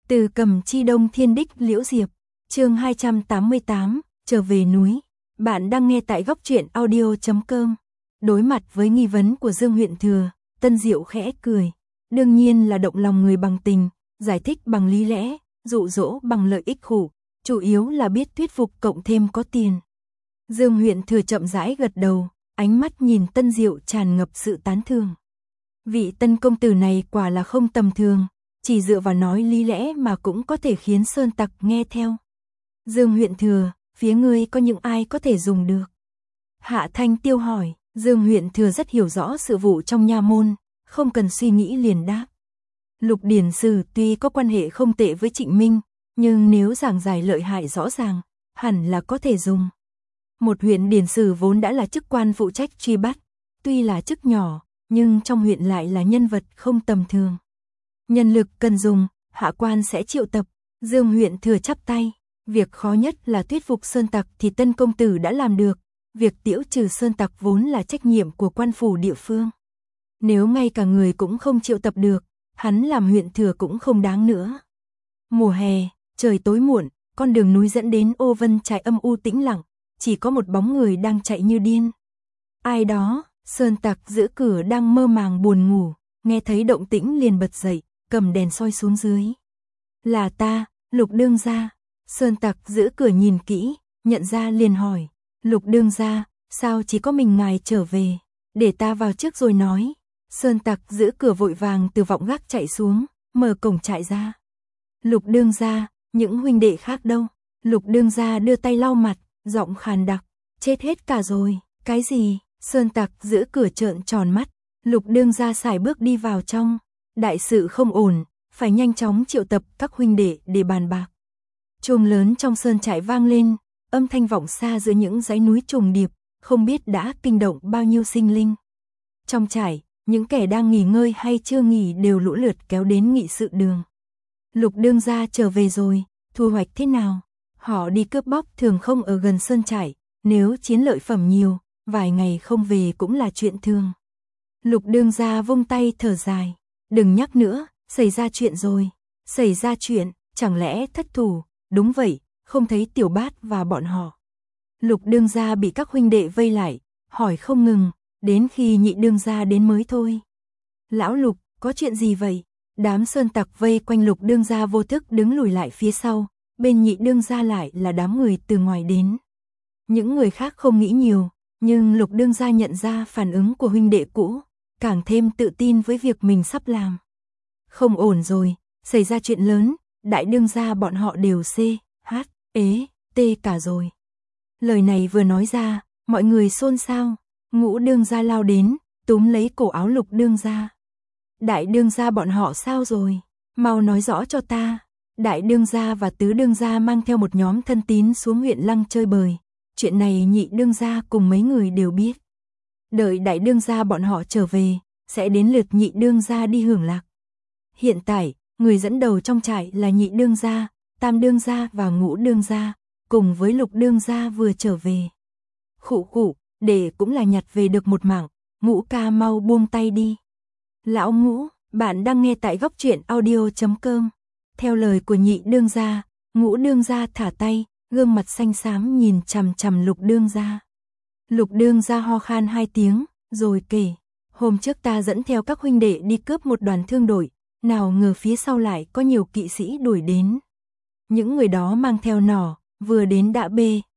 Từ Cầm Chi Đông Thiên Đích Liễu Diệp, chương 288, trở về núi. Bạn đang nghe tại góc truyện audio.com. Đối mặt với nghi vấn của Dương Huyện Thừa, Tân Diệu khẽ cười. Đương nhiên là động lòng người bằng tình, giải thích bằng lý lẽ, dụ dỗ bằng lợi ích khủ, chủ yếu là biết thuyết phục cộng thêm có tiền. Dương Huyện Thừa chậm rãi gật đầu, ánh mắt nhìn Tân Diệu tràn ngập sự tán thưởng. Vị Tân công tử này quả là không tầm thường, chỉ dựa vào nói lý lẽ mà cũng có thể khiến sơn tặc nghe theo. Dương Huyện Thừa, phía ngươi có những ai có thể dùng được? Hạ Thanh Tiêu hỏi. Dương Huyện Thừa rất hiểu rõ sự vụ trong nha môn, không cần suy nghĩ liền đáp. Lục Điển Sử tuy có quan hệ không tệ với Trịnh Minh, nhưng nếu giảng giải lợi hại rõ ràng, hẳn là có thể dùng. Một huyện điển sử vốn đã là chức quan phụ trách truy bắt, tuy là chức nhỏ, nhưng trong huyện lại là nhân vật không tầm thường. Nhân lực cần dùng, hạ quan sẽ triệu tập. Dương Huyện Thừa chắp tay. Việc khó nhất là thuyết phục sơn tặc thì Tân công tử đã làm được. Việc tiễu trừ sơn tặc vốn là trách nhiệm của quan phủ địa phương. Nếu ngay cả người cũng không triệu tập được, hắn làm huyện thừa cũng không đáng nữa. Mùa hè, trời tối muộn, con đường núi dẫn đến Ô Vân Trại âm u tĩnh lặng, chỉ có một bóng người đang chạy như điên. Ai đó? Sơn tặc giữ cửa đang mơ màng buồn ngủ, nghe thấy động tĩnh liền bật dậy, cầm đèn soi xuống dưới. Là ta, Lục đương gia. Sơn tặc giữ cửa nhìn kỹ, nhận ra liền hỏi. Lục đương gia, sao chỉ có mình ngài trở về? Để ta vào trước rồi nói. Sơn tặc giữ cửa vội vàng từ vọng gác chạy xuống, mở cổng trại ra. Lục đương gia, những huynh đệ khác đâu? Lục đương gia đưa tay lau mặt, giọng khàn đặc. Chết hết cả rồi. Cái gì? Sơn tặc giữ cửa trợn tròn mắt. Lục đương gia sải bước đi vào trong. Đại sự không ổn, phải nhanh chóng triệu tập các huynh đệ để bàn bạc. Chuông lớn trong sơn trại vang lên, âm thanh vọng xa giữa những dãy núi trùng điệp, không biết đã kinh động bao nhiêu sinh linh. Trong trại, những kẻ đang nghỉ ngơi hay chưa nghỉ đều lũ lượt kéo đến nghị sự đường. Lục đương gia trở về rồi, thu hoạch thế nào? Họ đi cướp bóc thường không ở gần sơn trại, nếu chiến lợi phẩm nhiều, vài ngày không về cũng là chuyện thường. Lục đương gia vung tay thở dài. Đừng nhắc nữa, xảy ra chuyện rồi. Xảy ra chuyện, chẳng lẽ thất thủ? Đúng vậy, không thấy Tiểu Bát và bọn họ. Lục đương gia bị các huynh đệ vây lại, hỏi không ngừng, đến khi Nhị đương gia đến mới thôi. Lão Lục, có chuyện gì vậy? Đám sơn tặc vây quanh Lục đương gia vô thức đứng lùi lại phía sau, bên Nhị đương gia lại là đám người từ ngoài đến. Những người khác không nghĩ nhiều, nhưng Lục đương gia nhận ra phản ứng của huynh đệ cũ, càng thêm tự tin với việc mình sắp làm. Không ổn rồi, xảy ra chuyện lớn, đại đương gia bọn họ đều tê cả rồi. Lời này vừa nói ra, mọi người xôn xao. Ngũ đương gia lao đến, túm lấy cổ áo Lục đương gia. Đại đương gia bọn họ sao rồi? Mau nói rõ cho ta. Đại đương gia và tứ đương gia mang theo một nhóm thân tín xuống huyện Lăng chơi bời. Chuyện này Nhị đương gia cùng mấy người đều biết. Đợi đại đương gia bọn họ trở về, sẽ đến lượt Nhị đương gia đi hưởng lạc. Hiện tại, người dẫn đầu trong trại là Nhị đương gia, Tam đương gia và Ngũ đương gia, cùng với Lục đương gia vừa trở về. Khụ, để cũng là nhặt về được một mảng, Ngũ ca mau buông tay đi. Lão Ngũ, bạn đang nghe tại góc truyện audio.com. Theo lời của Nhị đương gia, Ngũ đương gia thả tay, gương mặt xanh xám nhìn chằm chằm Lục đương gia. Lục đương gia ho khan 2 tiếng, rồi kể. Hôm trước ta dẫn theo các huynh đệ đi cướp một đoàn thương đội, nào ngờ phía sau lại có nhiều kỵ sĩ đuổi đến. Những người đó mang theo nỏ, vừa đến đã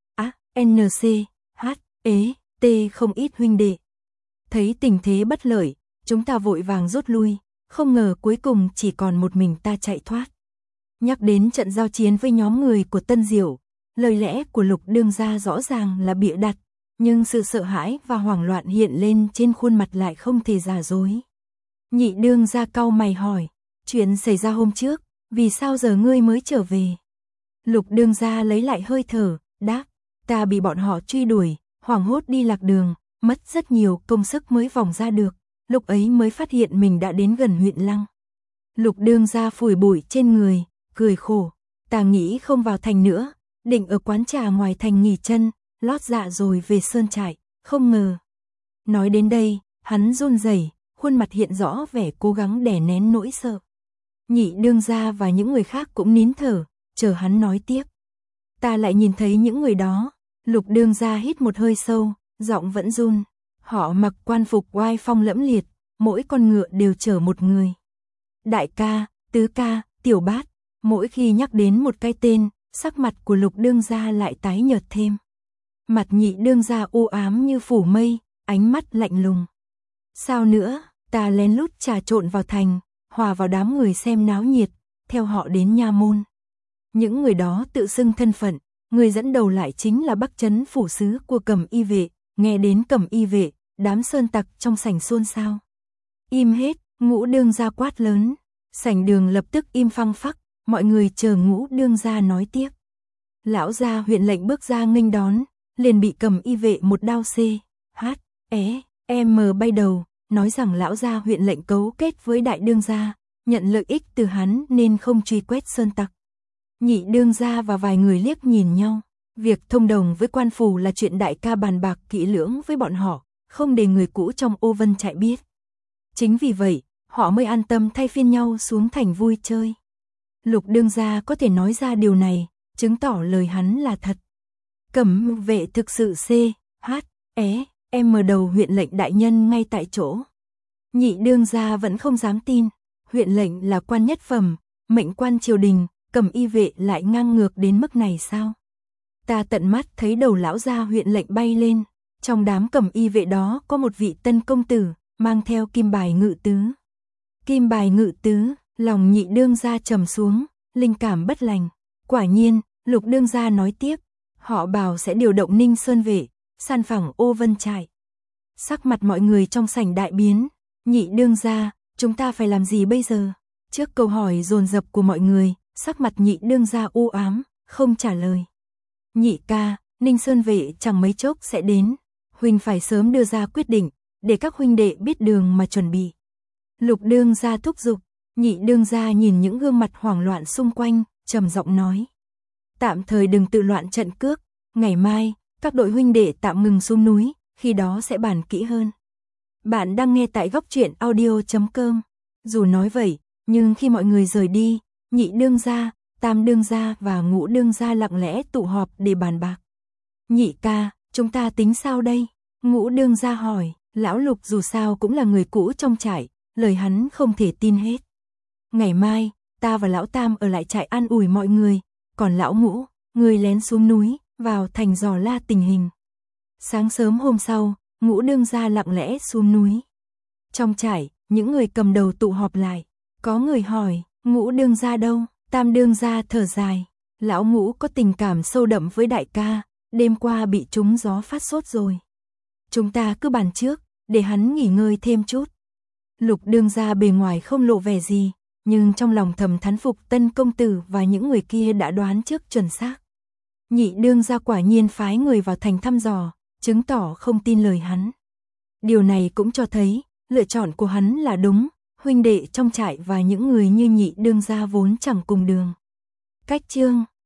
không ít huynh đệ. Thấy tình thế bất lợi, chúng ta vội vàng rút lui, không ngờ cuối cùng chỉ còn một mình ta chạy thoát. Nhắc đến trận giao chiến với nhóm người của Tân Diệu, lời lẽ của Lục đương gia rõ ràng là bịa đặt, nhưng sự sợ hãi và hoảng loạn hiện lên trên khuôn mặt lại không thể giả dối. Nhị đương gia cau mày hỏi, chuyện xảy ra hôm trước, vì sao giờ ngươi mới trở về? Lục đương gia lấy lại hơi thở, đáp, ta bị bọn họ truy đuổi, hoảng hốt đi lạc đường, mất rất nhiều công sức mới vòng ra được, lúc ấy mới phát hiện mình đã đến gần huyện Lăng. Lục đương gia phủi bụi trên người, cười khổ, ta nghĩ không vào thành nữa, định ở quán trà ngoài thành nghỉ chân, lót dạ rồi về sơn trại, không ngờ. Nói đến đây, hắn run rẩy, khuôn mặt hiện rõ vẻ cố gắng đè nén nỗi sợ. Nhị đương gia và những người khác cũng nín thở, chờ hắn nói tiếp. Ta lại nhìn thấy những người đó. Lục đương gia hít một hơi sâu, giọng vẫn run. Họ mặc quan phục oai phong lẫm liệt, mỗi con ngựa đều chở một người. Đại ca, tứ ca, tiểu bát, mỗi khi nhắc đến một cái tên, sắc mặt của lục đương gia lại tái nhợt thêm. Mặt nhị đương gia u ám như phủ mây, ánh mắt lạnh lùng. Sao nữa, ta lén lút trà trộn vào thành, hòa vào đám người xem náo nhiệt, theo họ đến nha môn. Những người đó tự xưng thân phận, người dẫn đầu lại chính là Bắc Trấn phủ sứ của Cẩm Y vệ. Nghe đến Cẩm Y vệ, đám sơn tặc trong sảnh xôn xao. Im hết, Ngũ đương gia quát lớn. Sảnh đường lập tức im phăng phắc, mọi người chờ Ngũ đương gia nói tiếp. Lão gia huyện lệnh bước ra nghênh đón, liền bị Cẩm Y vệ một đao M bay đầu, nói rằng lão gia huyện lệnh cấu kết với đại đương gia, nhận lợi ích từ hắn nên không truy quét sơn tặc. Nhị đương gia và vài người liếc nhìn nhau. Việc thông đồng với quan phủ là chuyện đại ca bàn bạc kỹ lưỡng với bọn họ, không để người cũ trong Ô Vân Trại biết. Chính vì vậy, họ mới an tâm thay phiên nhau xuống thành vui chơi. Lục đương gia có thể nói ra điều này, chứng tỏ lời hắn là thật. Cẩm vệ thực sự M đầu huyện lệnh đại nhân ngay tại chỗ. Nhị đương gia vẫn không dám tin, huyện lệnh là quan nhất phẩm, mệnh quan triều đình, Cẩm Y vệ lại ngang ngược đến mức này sao? Ta tận mắt thấy đầu lão gia huyện lệnh bay lên, trong đám Cẩm Y vệ đó có một vị tân công tử, mang theo kim bài ngự tứ. Kim bài ngự tứ, lòng nhị đương gia trầm xuống, linh cảm bất lành. Quả nhiên, lục đương gia nói tiếp, họ bảo sẽ điều động Ninh Sơn vệ, san phẳng Ô Vân Trại. Sắc mặt mọi người trong sảnh đại biến. Nhị đương gia, chúng ta phải làm gì bây giờ? Trước câu hỏi dồn dập của mọi người, sắc mặt nhị đương gia u ám, không trả lời. Nhị ca, Ninh Sơn vệ chẳng mấy chốc sẽ đến, huynh phải sớm đưa ra quyết định, để các huynh đệ biết đường mà chuẩn bị. Lục đương gia thúc giục. Nhị đương gia nhìn những gương mặt hoảng loạn xung quanh, trầm giọng nói. Tạm thời đừng tự loạn trận cước, ngày mai, các đội huynh đệ tạm ngừng xuống núi, khi đó sẽ bàn kỹ hơn. Bạn đang nghe tại góc truyện audio.com. Dù nói vậy, nhưng khi mọi người rời đi, nhị đương gia, tam đương gia và ngũ đương gia lặng lẽ tụ họp để bàn bạc. Nhị ca, chúng ta tính sao đây? Ngũ đương gia hỏi. Lão Lục dù sao cũng là người cũ trong trại, lời hắn không thể tin hết. Ngày mai, ta và lão Tam ở lại trại an ủi mọi người, còn lão Ngũ, người lén xuống núi, vào thành dò la tình hình. Sáng sớm hôm sau, Ngũ đương gia lặng lẽ xuống núi. Trong trại, những người cầm đầu tụ họp lại. Có người hỏi, Ngũ đương gia đâu? Tam đương gia thở dài. Lão Ngũ có tình cảm sâu đậm với đại ca, đêm qua bị trúng gió phát sốt rồi. Chúng ta cứ bàn trước, để hắn nghỉ ngơi thêm chút. Lục đương gia bề ngoài không lộ vẻ gì, nhưng trong lòng thầm thán phục tân công tử và những người kia đã đoán trước chuẩn xác. Nhị đương gia quả nhiên phái người vào thành thăm dò, chứng tỏ không tin lời hắn. Điều này cũng cho thấy, lựa chọn của hắn là đúng, huynh đệ trong trại và những người như nhị đương gia vốn chẳng cùng đường. Cách chương